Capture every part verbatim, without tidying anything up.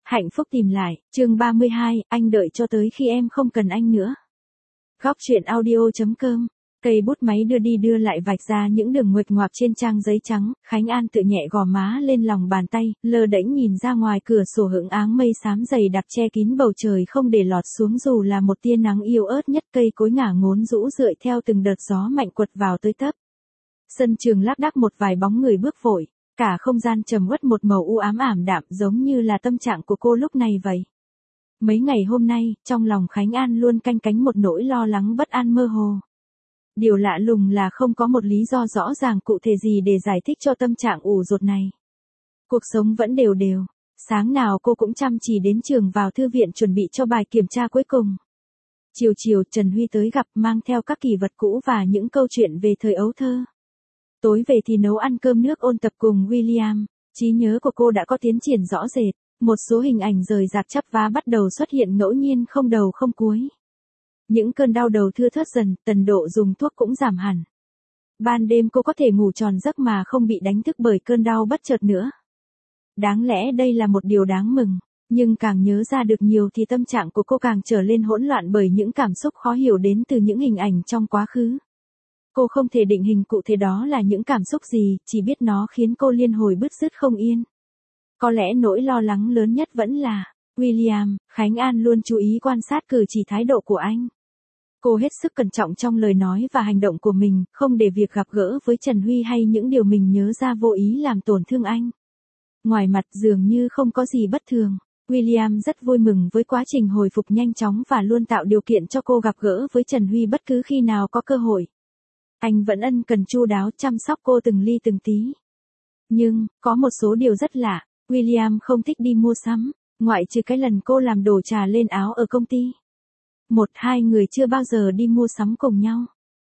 Hạnh phúc tìm lại, chương ba mươi hai, anh đợi cho tới khi em không cần anh nữa. Góc truyện audio.com, cây bút máy đưa đi đưa lại vạch ra những đường nguệch ngoạc trên trang giấy trắng, Khánh An tự nhẹ gò má lên lòng bàn tay, lơ đễnh nhìn ra ngoài cửa sổ hững áng mây xám dày đặc che kín bầu trời không để lọt xuống dù là một tia nắng yếu ớt nhất, cây cối ngả ngốn rũ rượi theo từng đợt gió mạnh quật vào tới tấp. Sân trường lác đác một vài bóng người bước vội. Cả không gian trầm uất một màu u ám ảm đạm giống như là tâm trạng của cô lúc này vậy. Mấy ngày hôm nay, trong lòng Khánh An luôn canh cánh một nỗi lo lắng bất an mơ hồ. Điều lạ lùng là không có một lý do rõ ràng cụ thể gì để giải thích cho tâm trạng ủ rột này. Cuộc sống vẫn đều đều, sáng nào cô cũng chăm chỉ đến trường vào thư viện chuẩn bị cho bài kiểm tra cuối cùng. Chiều chiều Trần Huy tới gặp mang theo các kỷ vật cũ và những câu chuyện về thời ấu thơ. Tối về thì nấu ăn cơm nước ôn tập cùng William, trí nhớ của cô đã có tiến triển rõ rệt, một số hình ảnh rời rạc chắp vá bắt đầu xuất hiện ngẫu nhiên không đầu không cuối. Những cơn đau đầu thưa thớt dần, tần độ dùng thuốc cũng giảm hẳn. Ban đêm cô có thể ngủ tròn giấc mà không bị đánh thức bởi cơn đau bất chợt nữa. Đáng lẽ đây là một điều đáng mừng, nhưng càng nhớ ra được nhiều thì tâm trạng của cô càng trở lên hỗn loạn bởi những cảm xúc khó hiểu đến từ những hình ảnh trong quá khứ. Cô không thể định hình cụ thể đó là những cảm xúc gì, chỉ biết nó khiến cô liên hồi bứt rứt không yên. Có lẽ nỗi lo lắng lớn nhất vẫn là William. Khánh An luôn chú ý quan sát cử chỉ thái độ của anh. Cô hết sức cẩn trọng trong lời nói và hành động của mình, không để việc gặp gỡ với Trần Huy hay những điều mình nhớ ra vô ý làm tổn thương anh. Ngoài mặt dường như không có gì bất thường, William rất vui mừng với quá trình hồi phục nhanh chóng và luôn tạo điều kiện cho cô gặp gỡ với Trần Huy bất cứ khi nào có cơ hội. Anh vẫn ân cần chu đáo chăm sóc cô từng ly từng tí. Nhưng, có một số điều rất lạ, William không thích đi mua sắm, ngoại trừ cái lần cô làm đổ trà lên áo ở công ty. Một hai người chưa bao giờ đi mua sắm cùng nhau.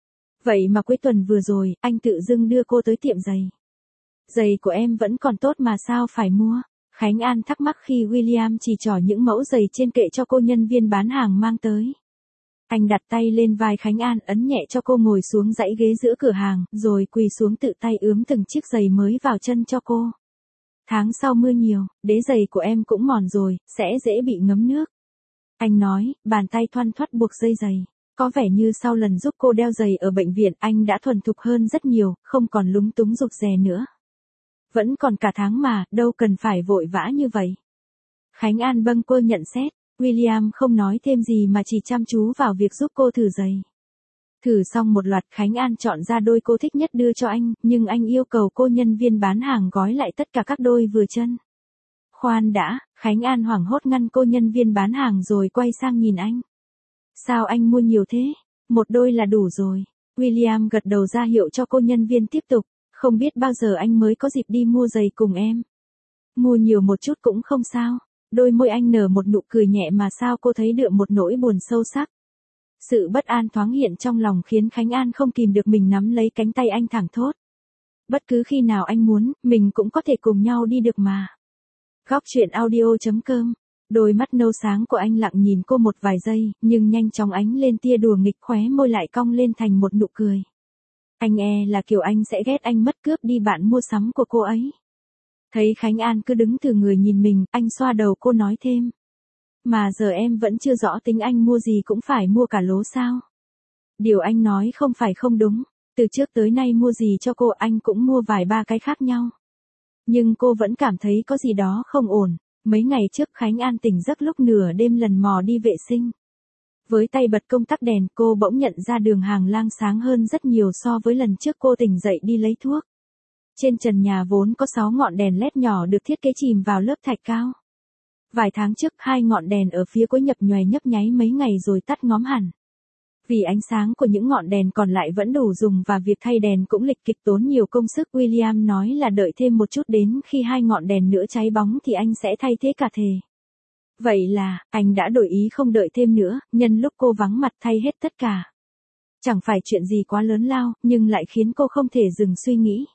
Vậy mà cuối tuần vừa rồi, anh tự dưng đưa cô tới tiệm giày. Giày của em vẫn còn tốt mà sao phải mua? Khánh An thắc mắc khi William chỉ trỏ những mẫu giày trên kệ cho cô nhân viên bán hàng mang tới. Anh đặt tay lên vai Khánh An ấn nhẹ cho cô ngồi xuống dãy ghế giữa cửa hàng, rồi quỳ xuống tự tay ướm từng chiếc giày mới vào chân cho cô. Tháng sau mưa nhiều, đế giày của em cũng mòn rồi, sẽ dễ bị ngấm nước. Anh nói, bàn tay thoăn thoắt buộc dây giày. Có vẻ như sau lần giúp cô đeo giày ở bệnh viện anh đã thuần thục hơn rất nhiều, không còn lúng túng rụt rè nữa. Vẫn còn cả tháng mà, đâu cần phải vội vã như vậy. Khánh An bâng quơ nhận xét. William không nói thêm gì mà chỉ chăm chú vào việc giúp cô thử giày. Thử xong một loạt, Khánh An chọn ra đôi cô thích nhất đưa cho anh, nhưng anh yêu cầu cô nhân viên bán hàng gói lại tất cả các đôi vừa chân. Khoan đã, Khánh An hoảng hốt ngăn cô nhân viên bán hàng rồi quay sang nhìn anh. Sao anh mua nhiều thế? Một đôi là đủ rồi. William gật đầu ra hiệu cho cô nhân viên tiếp tục, không biết bao giờ anh mới có dịp đi mua giày cùng em. Mua nhiều một chút cũng không sao. Đôi môi anh nở một nụ cười nhẹ mà sao cô thấy đượm một nỗi buồn sâu sắc. Sự bất an thoáng hiện trong lòng khiến Khánh An không kìm được mình nắm lấy cánh tay anh thẳng thốt. Bất cứ khi nào anh muốn, mình cũng có thể cùng nhau đi được mà. Góc truyện audio.com, đôi mắt nâu sáng của anh lặng nhìn cô một vài giây, nhưng nhanh chóng ánh lên tia đùa nghịch, khóe môi lại cong lên thành một nụ cười. Anh e là kiểu anh sẽ ghét anh mất cướp đi bạn mua sắm của cô ấy. Thấy Khánh An cứ đứng thừ người nhìn mình, anh xoa đầu cô nói thêm. Mà giờ em vẫn chưa rõ tính anh mua gì cũng phải mua cả lố sao? Điều anh nói không phải không đúng, từ trước tới nay mua gì cho cô anh cũng mua vài ba cái khác nhau. Nhưng cô vẫn cảm thấy có gì đó không ổn. Mấy ngày trước Khánh An tỉnh giấc lúc nửa đêm lần mò đi vệ sinh. Với tay bật công tắc đèn, cô bỗng nhận ra đường hàng lang sáng hơn rất nhiều so với lần trước cô tỉnh dậy đi lấy thuốc. Trên trần nhà vốn có sáu ngọn đèn led nhỏ được thiết kế chìm vào lớp thạch cao. Vài tháng trước hai ngọn đèn ở phía cuối nhập nhoài nhấp nháy mấy ngày rồi tắt ngóm hẳn. Vì ánh sáng của những ngọn đèn còn lại vẫn đủ dùng và việc thay đèn cũng lịch kịch tốn nhiều công sức, William nói là đợi thêm một chút đến khi hai ngọn đèn nữa cháy bóng thì anh sẽ thay thế cả thề. Vậy là, anh đã đổi ý không đợi thêm nữa, nhân lúc cô vắng mặt thay hết tất cả. Chẳng phải chuyện gì quá lớn lao, nhưng lại khiến cô không thể dừng suy nghĩ.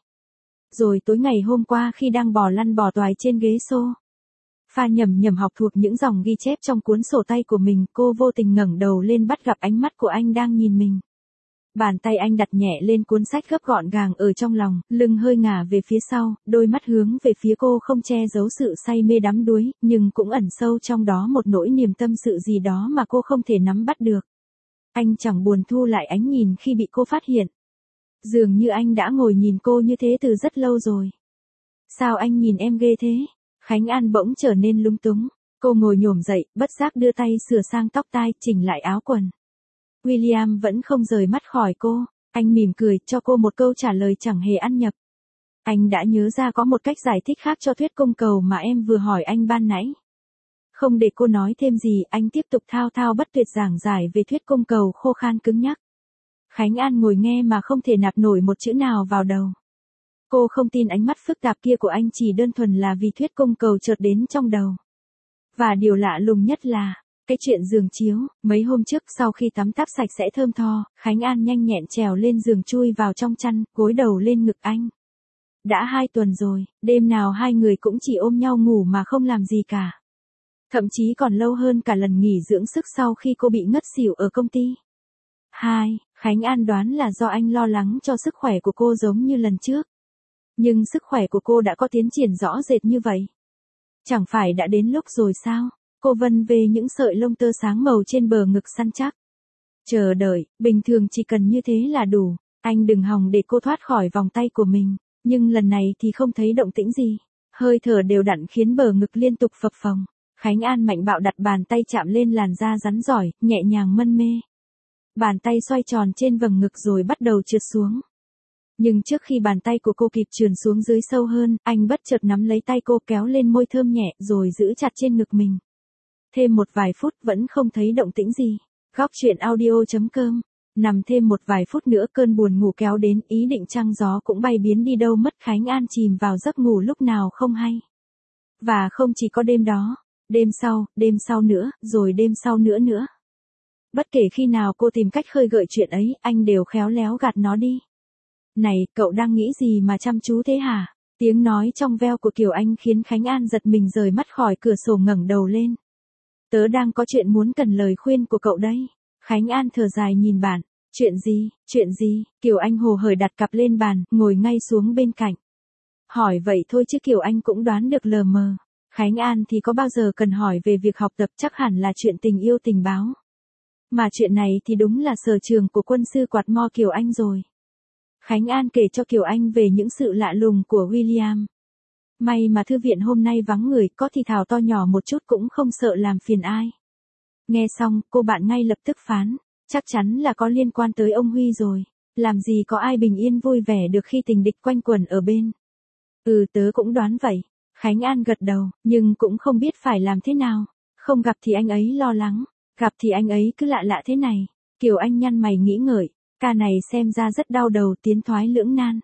Rồi tối ngày hôm qua khi đang bò lăn bò toài trên ghế xô pha nhầm nhầm học thuộc những dòng ghi chép trong cuốn sổ tay của mình, cô vô tình ngẩng đầu lên bắt gặp ánh mắt của anh đang nhìn mình. Bàn tay anh đặt nhẹ lên cuốn sách gấp gọn gàng ở trong lòng, lưng hơi ngả về phía sau, đôi mắt hướng về phía cô không che giấu sự say mê đắm đuối, nhưng cũng ẩn sâu trong đó một nỗi niềm tâm sự gì đó mà cô không thể nắm bắt được. Anh chẳng buồn thu lại ánh nhìn khi bị cô phát hiện. Dường như anh đã ngồi nhìn cô như thế từ rất lâu rồi. Sao anh nhìn em ghê thế? Khánh An bỗng trở nên lúng túng. Cô ngồi nhổm dậy, bất giác đưa tay sửa sang tóc tai, chỉnh lại áo quần. William vẫn không rời mắt khỏi cô. Anh mỉm cười, cho cô một câu trả lời chẳng hề ăn nhập. Anh đã nhớ ra có một cách giải thích khác cho thuyết cung cầu mà em vừa hỏi anh ban nãy. Không để cô nói thêm gì, anh tiếp tục thao thao bất tuyệt giảng giải về thuyết cung cầu khô khan cứng nhắc. Khánh An ngồi nghe mà không thể nạp nổi một chữ nào vào đầu. Cô không tin ánh mắt phức tạp kia của anh chỉ đơn thuần là vì thuyết cung cầu chợt đến trong đầu. Và điều lạ lùng nhất là, cái chuyện giường chiếu, mấy hôm trước sau khi tắm táp sạch sẽ thơm tho, Khánh An nhanh nhẹn trèo lên giường chui vào trong chăn, gối đầu lên ngực anh. Đã hai tuần rồi, đêm nào hai người cũng chỉ ôm nhau ngủ mà không làm gì cả. Thậm chí còn lâu hơn cả lần nghỉ dưỡng sức sau khi cô bị ngất xỉu ở công ty. Hai, Khánh An đoán là do anh lo lắng cho sức khỏe của cô giống như lần trước. Nhưng sức khỏe của cô đã có tiến triển rõ rệt như vậy. Chẳng phải đã đến lúc rồi sao? Cô vân về những sợi lông tơ sáng màu trên bờ ngực săn chắc. Chờ đợi, bình thường chỉ cần như thế là đủ. Anh đừng hòng để cô thoát khỏi vòng tay của mình. Nhưng lần này thì không thấy động tĩnh gì. Hơi thở đều đặn khiến bờ ngực liên tục phập phồng. Khánh An mạnh bạo đặt bàn tay chạm lên làn da rắn rỏi, nhẹ nhàng mân mê. Bàn tay xoay tròn trên vầng ngực rồi bắt đầu trượt xuống. Nhưng trước khi bàn tay của cô kịp trườn xuống dưới sâu hơn, anh bất chợt nắm lấy tay cô kéo lên môi thơm nhẹ rồi giữ chặt trên ngực mình. Thêm một vài phút vẫn không thấy động tĩnh gì. Góc truyện audio chấm com. Nằm thêm một vài phút nữa cơn buồn ngủ kéo đến, ý định trăng gió cũng bay biến đi đâu mất. Khánh An chìm vào giấc ngủ lúc nào không hay. Và không chỉ có đêm đó, đêm sau, đêm sau nữa, rồi đêm sau nữa nữa. Bất kể khi nào cô tìm cách khơi gợi chuyện ấy, anh đều khéo léo gạt nó đi. Này, cậu đang nghĩ gì mà chăm chú thế hả? Tiếng nói trong veo của Kiều Anh khiến Khánh An giật mình rời mắt khỏi cửa sổ ngẩng đầu lên. Tớ đang có chuyện muốn cần lời khuyên của cậu đây. Khánh An thở dài nhìn bạn. Chuyện gì, chuyện gì? Kiều Anh hồ hởi đặt cặp lên bàn, ngồi ngay xuống bên cạnh. Hỏi vậy thôi chứ Kiều Anh cũng đoán được lờ mờ. Khánh An thì có bao giờ cần hỏi về việc học tập, chắc hẳn là chuyện tình yêu tình báo. Mà chuyện này thì đúng là sở trường của quân sư quạt mo Kiều Anh rồi. Khánh An kể cho Kiều Anh về những sự lạ lùng của William. May mà thư viện hôm nay vắng người, có thì thào to nhỏ một chút cũng không sợ làm phiền ai. Nghe xong, cô bạn ngay lập tức phán, chắc chắn là có liên quan tới ông Huy rồi. Làm gì có ai bình yên vui vẻ được khi tình địch quanh quẩn ở bên. Ừ, tớ cũng đoán vậy. Khánh An gật đầu, nhưng cũng không biết phải làm thế nào. Không gặp thì anh ấy lo lắng, gặp thì anh ấy cứ lạ lạ thế này. Kiều Anh nhăn mày nghĩ ngợi, ca này xem ra rất đau đầu, tiến thoái lưỡng nan.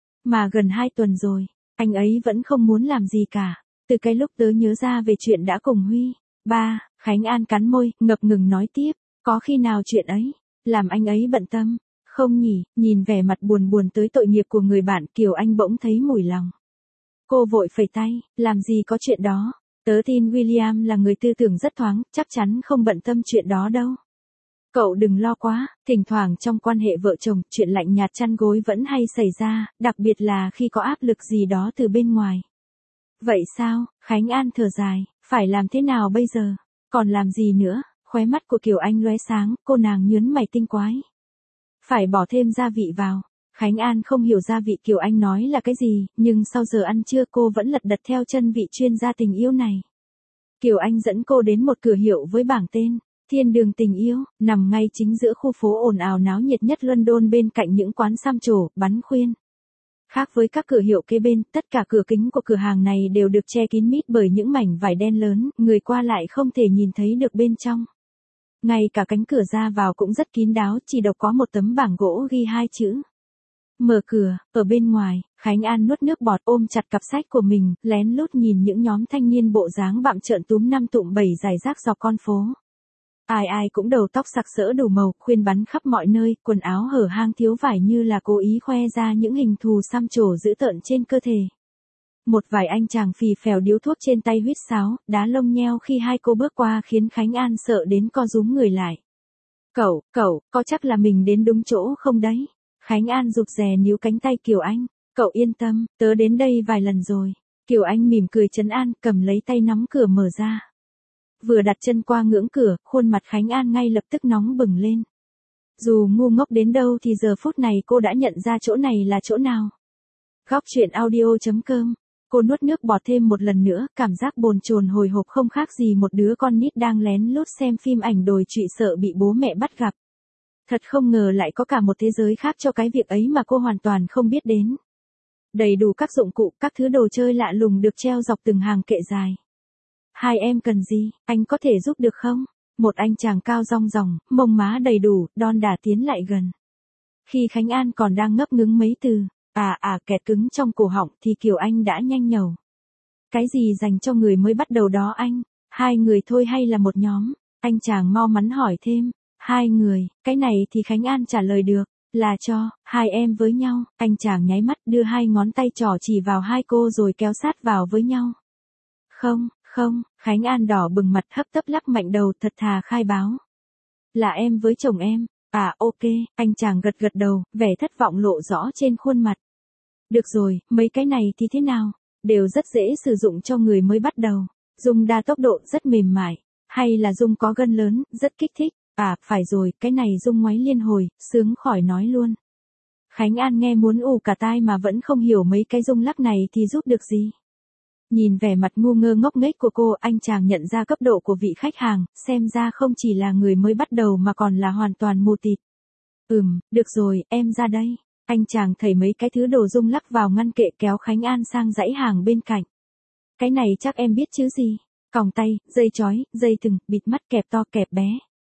Mà gần hai tuần rồi, anh ấy vẫn không muốn làm gì cả. Từ cái lúc tớ nhớ ra về chuyện đã cùng Huy. Ba, Khánh An cắn môi, ngập ngừng nói tiếp, có khi nào chuyện ấy làm anh ấy bận tâm? Không nhỉ? Nhìn vẻ mặt buồn buồn tới tội nghiệp của người bạn, Kiều Anh bỗng thấy mủi lòng. Cô vội phẩy tay, làm gì có chuyện đó. Tớ tin William là người tư tưởng rất thoáng, chắc chắn không bận tâm chuyện đó đâu. Cậu đừng lo quá, thỉnh thoảng trong quan hệ vợ chồng, chuyện lạnh nhạt chăn gối vẫn hay xảy ra, đặc biệt là khi có áp lực gì đó từ bên ngoài. Vậy sao? Khánh An thở dài, phải làm thế nào bây giờ? Còn làm gì nữa? Khóe mắt của Kiều Anh lóe sáng, cô nàng nhớn mày tinh quái. Phải bỏ thêm gia vị vào. Khánh An không hiểu gia vị Kiều Anh nói là cái gì, nhưng sau giờ ăn trưa cô vẫn lật đật theo chân vị chuyên gia tình yêu này. Kiều Anh dẫn cô đến một cửa hiệu với bảng tên Thiên Đường Tình Yêu, nằm ngay chính giữa khu phố ồn ào náo nhiệt nhất London bên cạnh những quán xăm trổ, bắn khuyên. Khác với các cửa hiệu kế bên, tất cả cửa kính của cửa hàng này đều được che kín mít bởi những mảnh vải đen lớn, người qua lại không thể nhìn thấy được bên trong. Ngay cả cánh cửa ra vào cũng rất kín đáo, chỉ độc có một tấm bảng gỗ ghi hai chữ. Mở cửa. Ở bên ngoài, Khánh An nuốt nước bọt ôm chặt cặp sách của mình, lén lút nhìn những nhóm thanh niên bộ dáng bặm trợn túm năm tụm bảy rải rác dọc con phố. Ai ai cũng đầu tóc sặc sỡ đủ màu, khuyên bắn khắp mọi nơi, quần áo hở hang thiếu vải như là cố ý khoe ra những hình thù xăm trổ dữ tợn trên cơ thể. Một vài anh chàng phì phèo điếu thuốc trên tay huýt sáo, đá lông nheo khi hai cô bước qua khiến Khánh An sợ đến co rúm người lại. Cậu, cậu, có chắc là mình đến đúng chỗ không đấy? Khánh An rụt rè níu cánh tay Kiều Anh. Cậu yên tâm, tớ đến đây vài lần rồi. Kiều Anh mỉm cười trấn an, cầm lấy tay nắm cửa mở ra. Vừa đặt chân qua ngưỡng cửa, khuôn mặt Khánh An ngay lập tức nóng bừng lên. Dù ngu ngốc đến đâu thì giờ phút này cô đã nhận ra chỗ này là chỗ nào. Góc truyện audio chấm com. Cô nuốt nước bọt thêm một lần nữa, cảm giác bồn chồn hồi hộp không khác gì một đứa con nít đang lén lút xem phim ảnh đồi trụy sợ bị bố mẹ bắt gặp. Thật không ngờ lại có cả một thế giới khác cho cái việc ấy mà cô hoàn toàn không biết đến. Đầy đủ các dụng cụ, các thứ đồ chơi lạ lùng được treo dọc từng hàng kệ dài. Hai em cần gì, anh có thể giúp được không? Một anh chàng cao rong ròng, mông má đầy đủ, đon đả tiến lại gần. Khi Khánh An còn đang ngấp ngứng mấy từ, à à kẹt cứng trong cổ họng thì Kiều Anh đã nhanh nhẩu. Cái gì dành cho người mới bắt đầu đó anh? Hai người thôi hay là một nhóm? Anh chàng mau mắn hỏi thêm. Hai người, cái này thì Khánh An trả lời được, là cho, hai em với nhau. Anh chàng nháy mắt đưa hai ngón tay trỏ chỉ vào hai cô rồi kéo sát vào với nhau. Không, không, Khánh An đỏ bừng mặt hấp tấp lắc mạnh đầu thật thà khai báo. Là em với chồng em. À ok, anh chàng gật gật đầu, vẻ thất vọng lộ rõ trên khuôn mặt. Được rồi, mấy cái này thì thế nào? Đều rất dễ sử dụng cho người mới bắt đầu. Dung đa tốc độ rất mềm mại. Hay là Dung có gân lớn, rất kích thích. À, phải rồi, cái này Dung ngoáy liên hồi, sướng khỏi nói luôn. Khánh An nghe muốn ù cả tai mà vẫn không hiểu mấy cái rung lắc này thì giúp được gì. Nhìn vẻ mặt ngu ngơ ngốc nghếch của cô, anh chàng nhận ra cấp độ của vị khách hàng, xem ra không chỉ là người mới bắt đầu mà còn là hoàn toàn mù tịt. Ừm, được rồi, em ra đây. Anh chàng thảy mấy cái thứ đồ rung lắc vào ngăn kệ kéo Khánh An sang dãy hàng bên cạnh. Cái này chắc em biết chứ gì? Còng tay, dây chói, dây thừng, bịt mắt kẹp to kẹp bé.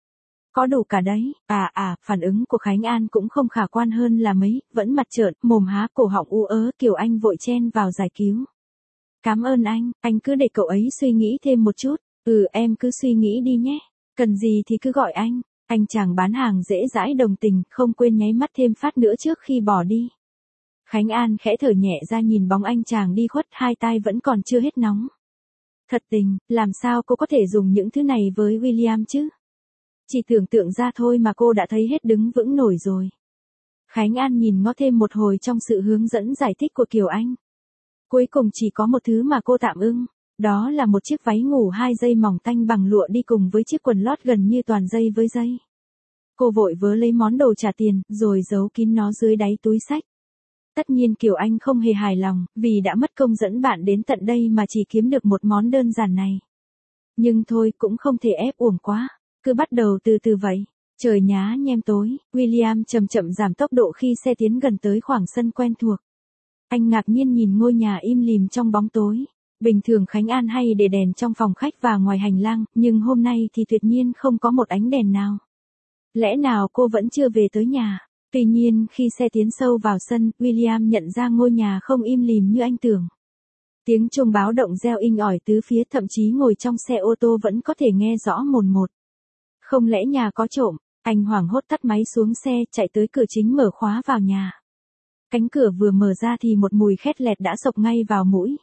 Có đủ cả đấy. À à, phản ứng của Khánh An cũng không khả quan hơn là mấy, vẫn mặt trợn, mồm há cổ họng u ớ, Kiều Anh vội chen vào giải cứu. Cảm ơn anh, anh cứ để cậu ấy suy nghĩ thêm một chút. Ừ, em cứ suy nghĩ đi nhé. Cần gì thì cứ gọi anh. Anh chàng bán hàng dễ dãi đồng tình, không quên nháy mắt thêm phát nữa trước khi bỏ đi. Khánh An khẽ thở nhẹ ra nhìn bóng anh chàng đi khuất, hai tai vẫn còn chưa hết nóng. Thật tình, làm sao cô có thể dùng những thứ này với William chứ? Chỉ tưởng tượng ra thôi mà cô đã thấy hết đứng vững nổi rồi. Khánh An nhìn ngó thêm một hồi trong sự hướng dẫn giải thích của Kiều Anh. Cuối cùng chỉ có một thứ mà cô tạm ưng, đó là một chiếc váy ngủ hai dây mỏng tanh bằng lụa đi cùng với chiếc quần lót gần như toàn dây với dây. Cô vội vớ lấy món đồ trả tiền, rồi giấu kín nó dưới đáy túi xách. Tất nhiên Kiều Anh không hề hài lòng, vì đã mất công dẫn bạn đến tận đây mà chỉ kiếm được một món đơn giản này. Nhưng thôi cũng không thể ép uổng quá, cứ bắt đầu từ từ vậy. Trời nhá nhem tối, William chậm chậm giảm tốc độ khi xe tiến gần tới khoảng sân quen thuộc. Anh ngạc nhiên nhìn ngôi nhà im lìm trong bóng tối. Bình thường Khánh An hay để đèn trong phòng khách và ngoài hành lang, nhưng hôm nay thì tuyệt nhiên không có một ánh đèn nào. Lẽ nào cô vẫn chưa về tới nhà? Tuy nhiên khi xe tiến sâu vào sân, William nhận ra ngôi nhà không im lìm như anh tưởng. Tiếng chuông báo động reo inh ỏi tứ phía, thậm chí ngồi trong xe ô tô vẫn có thể nghe rõ mồn một. Không lẽ nhà có trộm? Anh hoảng hốt tắt máy xuống xe, chạy tới cửa chính mở khóa vào nhà. Cánh cửa vừa mở ra thì một mùi khét lẹt đã xộc ngay vào mũi.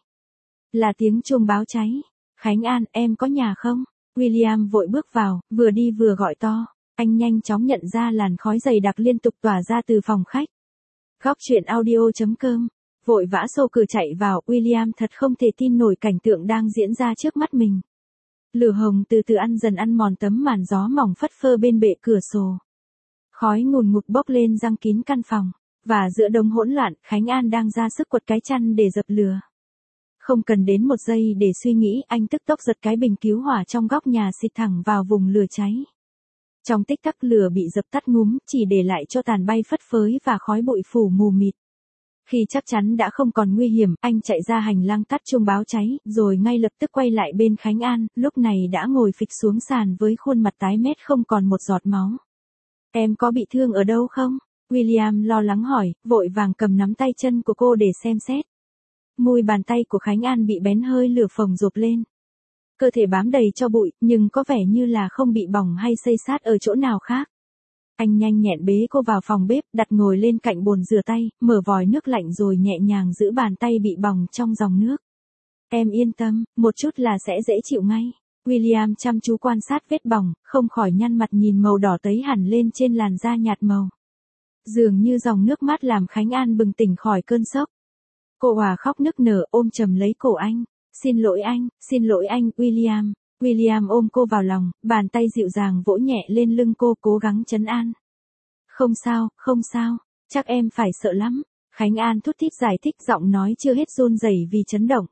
Là tiếng chuông báo cháy. Khánh An, em có nhà không? William vội bước vào, vừa đi vừa gọi to. Anh nhanh chóng nhận ra làn khói dày đặc liên tục tỏa ra từ phòng khách. Góc truyện audio chấm com. Vội vã xô cửa chạy vào, William thật không thể tin nổi cảnh tượng đang diễn ra trước mắt mình. Lửa hồng từ từ ăn dần ăn mòn tấm màn gió mỏng phất phơ bên bệ cửa sổ. Khói ngùn ngụt bốc lên giăng kín căn phòng. Và giữa đống hỗn loạn, Khánh An đang ra sức quật cái chăn để dập lửa. Không cần đến một giây để suy nghĩ, anh tức tốc giật cái bình cứu hỏa trong góc nhà xịt thẳng vào vùng lửa cháy. Trong tích tắc lửa bị dập tắt ngúm, chỉ để lại cho tàn bay phất phới và khói bụi phủ mù mịt. Khi chắc chắn đã không còn nguy hiểm, anh chạy ra hành lang tắt chuông báo cháy, rồi ngay lập tức quay lại bên Khánh An, lúc này đã ngồi phịch xuống sàn với khuôn mặt tái mét không còn một giọt máu. Em có bị thương ở đâu không? William lo lắng hỏi, vội vàng cầm nắm tay chân của cô để xem xét. Môi bàn tay của Khánh An bị bén hơi lửa phồng rộp lên. Cơ thể bám đầy cho bụi, nhưng có vẻ như là không bị bỏng hay xây sát ở chỗ nào khác. Anh nhanh nhẹn bế cô vào phòng bếp, đặt ngồi lên cạnh bồn rửa tay, mở vòi nước lạnh rồi nhẹ nhàng giữ bàn tay bị bỏng trong dòng nước. Em yên tâm, một chút là sẽ dễ chịu ngay. William chăm chú quan sát vết bỏng, không khỏi nhăn mặt nhìn màu đỏ tấy hẳn lên trên làn da nhạt màu. Dường như dòng nước mắt làm Khánh An bừng tỉnh khỏi cơn sốc. Cô òa khóc nức nở ôm chầm lấy cổ anh. Xin lỗi anh, xin lỗi anh, William. William ôm cô vào lòng, bàn tay dịu dàng vỗ nhẹ lên lưng cô cố gắng trấn an. Không sao, không sao, chắc em phải sợ lắm. Khánh An thút thít giải thích giọng nói chưa hết run rẩy vì chấn động.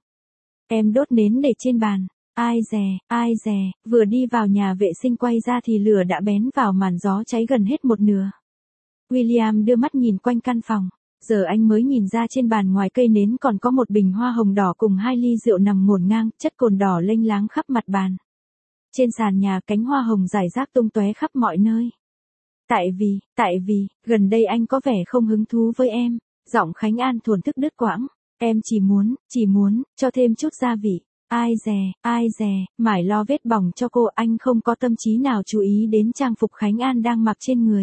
Em đốt nến để trên bàn. Ai dè, ai dè, vừa đi vào nhà vệ sinh quay ra thì lửa đã bén vào màn gió cháy gần hết một nửa. William đưa mắt nhìn quanh căn phòng. Giờ anh mới nhìn ra trên bàn ngoài cây nến còn có một bình hoa hồng đỏ cùng hai ly rượu nằm ngổn ngang, chất cồn đỏ lênh láng khắp mặt bàn. Trên sàn nhà cánh hoa hồng rải rác tung tóe khắp mọi nơi. Tại vì, tại vì, gần đây anh có vẻ không hứng thú với em. Giọng Khánh An thổn thức đứt quãng. Em chỉ muốn, chỉ muốn, cho thêm chút gia vị. Ai dè, ai dè, mải lo vết bỏng cho cô, anh không có tâm trí nào chú ý đến trang phục Khánh An đang mặc trên người.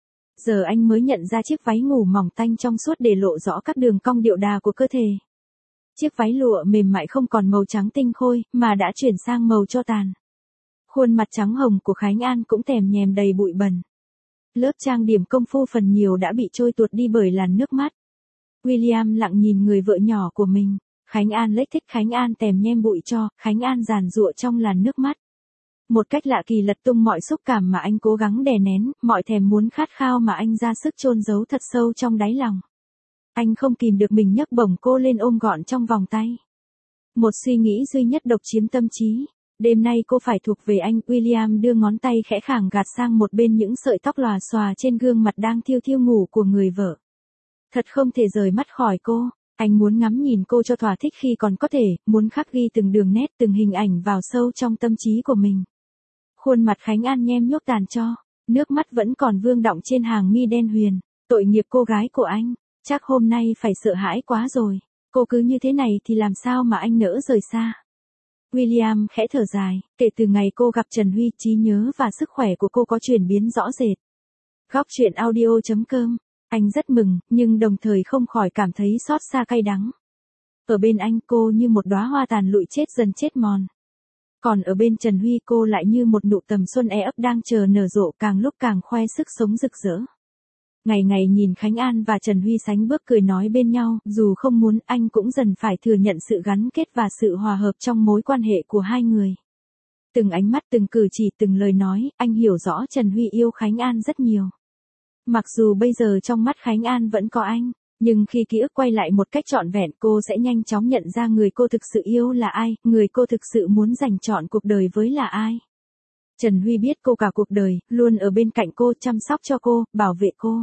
Giờ anh mới nhận ra chiếc váy ngủ mỏng tanh trong suốt để lộ rõ các đường cong điệu đà của cơ thể. Chiếc váy lụa mềm mại không còn màu trắng tinh khôi, mà đã chuyển sang màu tro tàn. Khuôn mặt trắng hồng của Khánh An cũng tèm nhèm đầy bụi bẩn. Lớp trang điểm công phu phần nhiều đã bị trôi tuột đi bởi làn nước mắt. William lặng nhìn người vợ nhỏ của mình. Khánh An lếch thích, Khánh An tèm nhem bụi cho, Khánh An giàn giụa trong làn nước mắt. Một cách lạ kỳ lật tung mọi xúc cảm mà anh cố gắng đè nén, mọi thèm muốn khát khao mà anh ra sức chôn giấu thật sâu trong đáy lòng. Anh không kìm được mình nhấc bổng cô lên ôm gọn trong vòng tay. Một suy nghĩ duy nhất độc chiếm tâm trí. Đêm nay cô phải thuộc về anh. William đưa ngón tay khẽ khàng gạt sang một bên những sợi tóc lòa xòa trên gương mặt đang thiêu thiêu ngủ của người vợ. Thật không thể rời mắt khỏi cô. Anh muốn ngắm nhìn cô cho thỏa thích khi còn có thể, muốn khắc ghi từng đường nét từng hình ảnh vào sâu trong tâm trí của mình. Khuôn mặt Khánh An nhem nhuốc tàn cho, nước mắt vẫn còn vương đọng trên hàng mi đen huyền. Tội nghiệp cô gái của anh, chắc hôm nay phải sợ hãi quá rồi. Cô cứ như thế này thì làm sao mà anh nỡ rời xa. William khẽ thở dài, kể từ ngày cô gặp Trần Huy, trí nhớ và sức khỏe của cô có chuyển biến rõ rệt. Góc truyện audio chấm com. Anh rất mừng, nhưng đồng thời không khỏi cảm thấy xót xa cay đắng. Ở bên anh cô như một đóa hoa tàn lụi chết dần chết mòn. Còn ở bên Trần Huy cô lại như một nụ tầm xuân e ấp đang chờ nở rộ, càng lúc càng khoe sức sống rực rỡ. Ngày ngày nhìn Khánh An và Trần Huy sánh bước cười nói bên nhau, dù không muốn anh cũng dần phải thừa nhận sự gắn kết và sự hòa hợp trong mối quan hệ của hai người. Từng ánh mắt, từng cử chỉ, từng lời nói, anh hiểu rõ Trần Huy yêu Khánh An rất nhiều. Mặc dù bây giờ trong mắt Khánh An vẫn có anh, nhưng khi ký ức quay lại một cách trọn vẹn cô sẽ nhanh chóng nhận ra người cô thực sự yêu là ai, người cô thực sự muốn dành trọn cuộc đời với là ai. Trần Huy biết cô cả cuộc đời, luôn ở bên cạnh cô, chăm sóc cho cô, bảo vệ cô.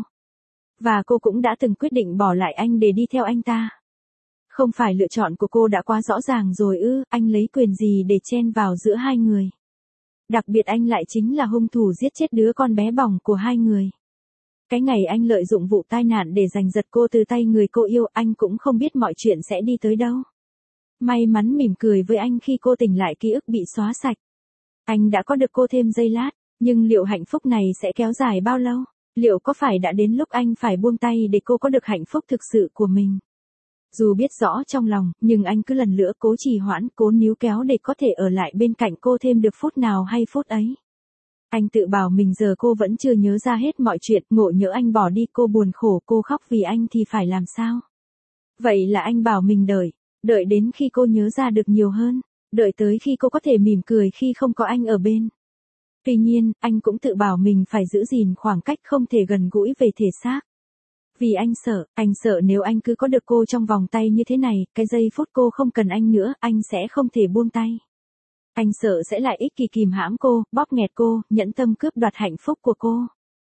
Và cô cũng đã từng quyết định bỏ lại anh để đi theo anh ta. Không phải lựa chọn của cô đã quá rõ ràng rồi ư, anh lấy quyền gì để chen vào giữa hai người. Đặc biệt anh lại chính là hung thủ giết chết đứa con bé bỏng của hai người. Cái ngày anh lợi dụng vụ tai nạn để giành giật cô từ tay người cô yêu, anh cũng không biết mọi chuyện sẽ đi tới đâu. May mắn mỉm cười với anh khi cô tỉnh lại ký ức bị xóa sạch. Anh đã có được cô thêm giây lát, nhưng liệu hạnh phúc này sẽ kéo dài bao lâu? Liệu có phải đã đến lúc anh phải buông tay để cô có được hạnh phúc thực sự của mình? Dù biết rõ trong lòng, nhưng anh cứ lần nữa cố trì hoãn, cố níu kéo để có thể ở lại bên cạnh cô thêm được phút nào hay phút ấy. Anh tự bảo mình giờ cô vẫn chưa nhớ ra hết mọi chuyện, ngộ nhỡ anh bỏ đi, cô buồn khổ, cô khóc vì anh thì phải làm sao? Vậy là anh bảo mình đợi, đợi đến khi cô nhớ ra được nhiều hơn, đợi tới khi cô có thể mỉm cười khi không có anh ở bên. Tuy nhiên, anh cũng tự bảo mình phải giữ gìn khoảng cách, không thể gần gũi về thể xác. Vì anh sợ, anh sợ nếu anh cứ có được cô trong vòng tay như thế này, cái giây phút cô không cần anh nữa, anh sẽ không thể buông tay. Anh sợ sẽ lại ích kỳ kìm hãm cô, bóp nghẹt cô, nhẫn tâm cướp đoạt hạnh phúc của cô.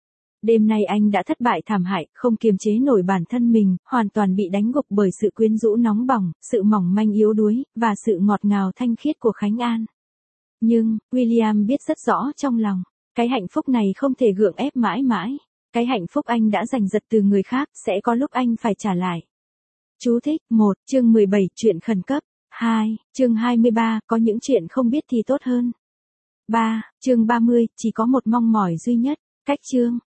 Đêm nay anh đã thất bại thảm hại, không kiềm chế nổi bản thân mình, hoàn toàn bị đánh gục bởi sự quyến rũ nóng bỏng, sự mỏng manh yếu đuối, và sự ngọt ngào thanh khiết của Khánh An. Nhưng, William biết rất rõ trong lòng, cái hạnh phúc này không thể gượng ép mãi mãi. Cái hạnh phúc anh đã giành giật từ người khác, sẽ có lúc anh phải trả lại. Chú thích, một, chương mười bảy, chuyện khẩn cấp. hai, chương hai mươi ba, có những chuyện không biết thì tốt hơn. ba, chương ba mươi, chỉ có một mong mỏi duy nhất. Cách chương.